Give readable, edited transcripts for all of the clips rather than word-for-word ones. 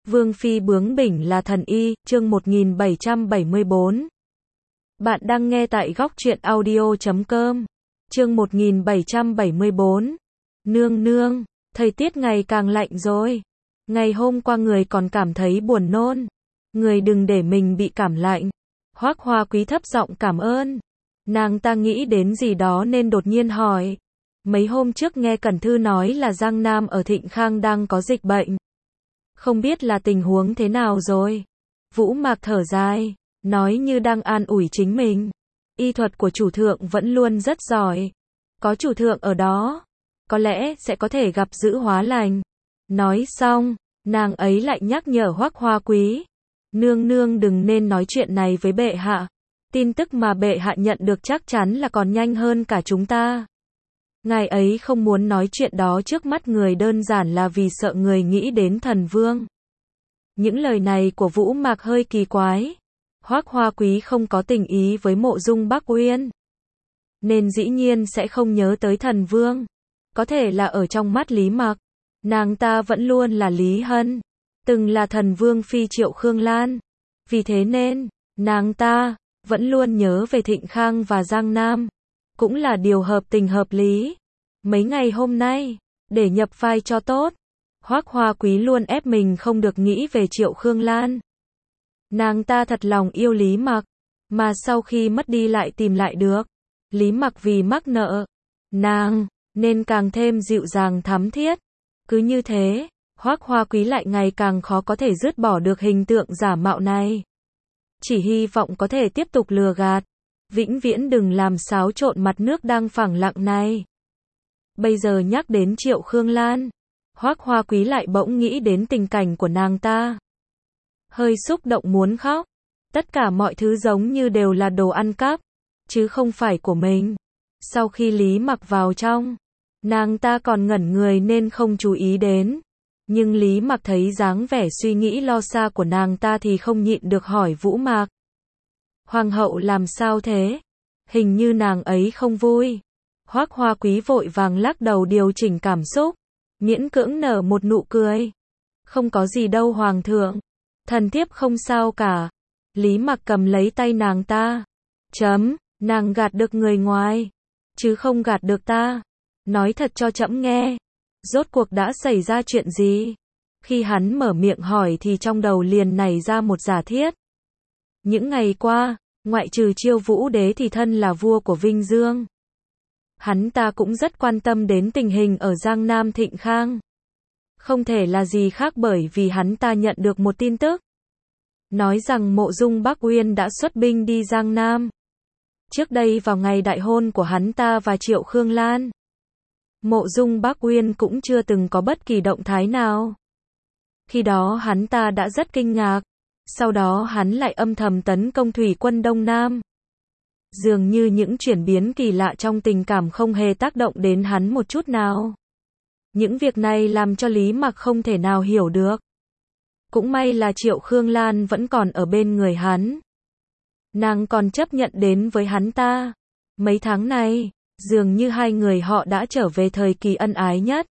Vương phi bướng bỉnh là thần y, chương 1774. Bạn đang nghe tại góc truyện audio.com. Chương 1774. Nương nương, thời tiết ngày càng lạnh rồi. Ngày hôm qua người còn cảm thấy buồn nôn. Người đừng để mình bị cảm lạnh. Hoắc Hoa Quý thấp giọng cảm ơn. Nàng ta nghĩ đến gì đó nên đột nhiên hỏi. Mấy hôm trước nghe Cẩn Thư nói là Giang Nam ở Thịnh Khang đang có dịch bệnh. Không biết là tình huống thế nào rồi. Vũ Mạc thở dài, nói như đang an ủi chính mình. Y thuật của chủ thượng vẫn luôn rất giỏi. Có chủ thượng ở đó, có lẽ sẽ có thể gặp dữ hóa lành. Nói xong, nàng ấy lại nhắc nhở Hoắc Hoa Quý. Nương nương đừng nên nói chuyện này với bệ hạ. Tin tức mà bệ hạ nhận được chắc chắn là còn nhanh hơn cả chúng ta. Ngài ấy không muốn nói chuyện đó trước mắt người đơn giản là vì sợ người nghĩ đến thần vương. Những lời này của Vũ Mạc hơi kỳ quái. Hoắc Hoa Quý không có tình ý với Mộ Dung Bắc Uyên, nên dĩ nhiên sẽ không nhớ tới thần vương. Có thể là ở trong mắt Lý Mặc, nàng ta vẫn luôn là Lý Hân, từng là thần vương phi Triệu Khương Lan. Vì thế nên, nàng ta vẫn luôn nhớ về Thịnh Khang và Giang Nam. Cũng là điều hợp tình hợp lý. Mấy ngày hôm nay, để nhập vai cho tốt, Hoắc Hoa Quý luôn ép mình không được nghĩ về Triệu Khương Lan. Nàng ta thật lòng yêu Lý Mặc, mà sau khi mất đi lại tìm lại được. Lý Mặc vì mắc nợ nàng, nên càng thêm dịu dàng thắm thiết. Cứ như thế, Hoắc Hoa Quý lại ngày càng khó có thể dứt bỏ được hình tượng giả mạo này. Chỉ hy vọng có thể tiếp tục lừa gạt, vĩnh viễn đừng làm xáo trộn mặt nước đang phẳng lặng này. Bây giờ nhắc đến Triệu Khương Lan, Hoắc Hoa Quý lại bỗng nghĩ đến tình cảnh của nàng ta. Hơi xúc động muốn khóc. Tất cả mọi thứ giống như đều là đồ ăn cắp, chứ không phải của mình. Sau khi Lý Mặc vào trong, nàng ta còn ngẩn người nên không chú ý đến. Nhưng Lý Mặc thấy dáng vẻ suy nghĩ lo xa của nàng ta thì không nhịn được hỏi Vũ Mạc. Hoàng hậu làm sao thế? Hình như nàng ấy không vui. Hoắc Hoa Quý vội vàng lắc đầu điều chỉnh cảm xúc, miễn cưỡng nở một nụ cười. Không có gì đâu hoàng thượng, thần thiếp không sao cả. Lý Mặc cầm lấy tay nàng ta. Nàng gạt được người ngoài, chứ không gạt được ta. Nói thật cho trẫm nghe, rốt cuộc đã xảy ra chuyện gì? Khi hắn mở miệng hỏi thì trong đầu liền nảy ra một giả thiết. Những ngày qua, ngoại trừ Chiêu Vũ Đế thì thân là vua của Vinh Dương, hắn ta cũng rất quan tâm đến tình hình ở Giang Nam Thịnh Khang. Không thể là gì khác bởi vì hắn ta nhận được một tin tức, nói rằng Mộ Dung Bắc Uyên đã xuất binh đi Giang Nam. Trước đây vào ngày đại hôn của hắn ta và Triệu Khương Lan, Mộ Dung Bắc Uyên cũng chưa từng có bất kỳ động thái nào. Khi đó hắn ta đã rất kinh ngạc. Sau đó hắn lại âm thầm tấn công thủy quân Đông Nam. Dường như những chuyển biến kỳ lạ trong tình cảm không hề tác động đến hắn một chút nào. Những việc này làm cho Lý Mặc không thể nào hiểu được. Cũng may là Triệu Khương Lan vẫn còn ở bên người hắn. Nàng còn chấp nhận đến với hắn ta. Mấy tháng này, dường như hai người họ đã trở về thời kỳ ân ái nhất.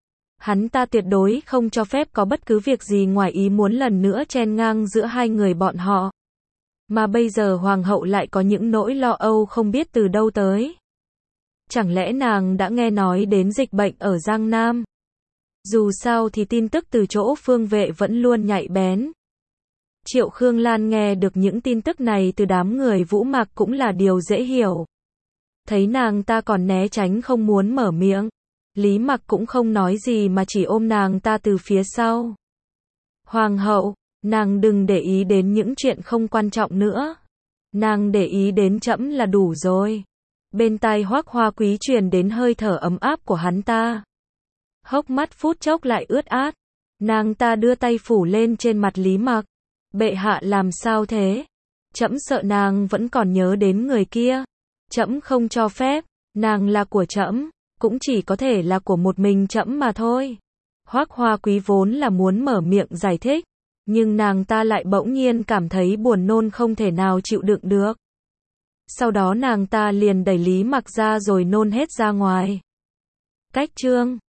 Hắn ta tuyệt đối không cho phép có bất cứ việc gì ngoài ý muốn lần nữa chen ngang giữa hai người bọn họ. Mà bây giờ hoàng hậu lại có những nỗi lo âu không biết từ đâu tới. Chẳng lẽ nàng đã nghe nói đến dịch bệnh ở Giang Nam? Dù sao thì tin tức từ chỗ Phương Vệ vẫn luôn nhạy bén. Triệu Khương Lan nghe được những tin tức này từ đám người Vũ Mạc cũng là điều dễ hiểu. Thấy nàng ta còn né tránh không muốn mở miệng, Lý Mặc cũng không nói gì mà chỉ ôm nàng ta từ phía sau. Hoàng hậu, nàng đừng để ý đến những chuyện không quan trọng nữa. Nàng để ý đến trẫm là đủ rồi. Bên tai Hoắc Hoa Quý truyền đến hơi thở ấm áp của hắn ta. Hốc mắt phút chốc lại ướt át. Nàng ta đưa tay phủ lên trên mặt Lý Mặc. Bệ hạ làm sao thế? Trẫm sợ nàng vẫn còn nhớ đến người kia. Trẫm không cho phép. Nàng là của trẫm, cũng chỉ có thể là của một mình trẫm mà thôi. Hoắc Hoa Quý vốn là muốn mở miệng giải thích, nhưng nàng ta lại bỗng nhiên cảm thấy buồn nôn không thể nào chịu đựng được. Sau đó nàng ta liền đẩy Lý Mặc ra rồi nôn hết ra ngoài. Cách chương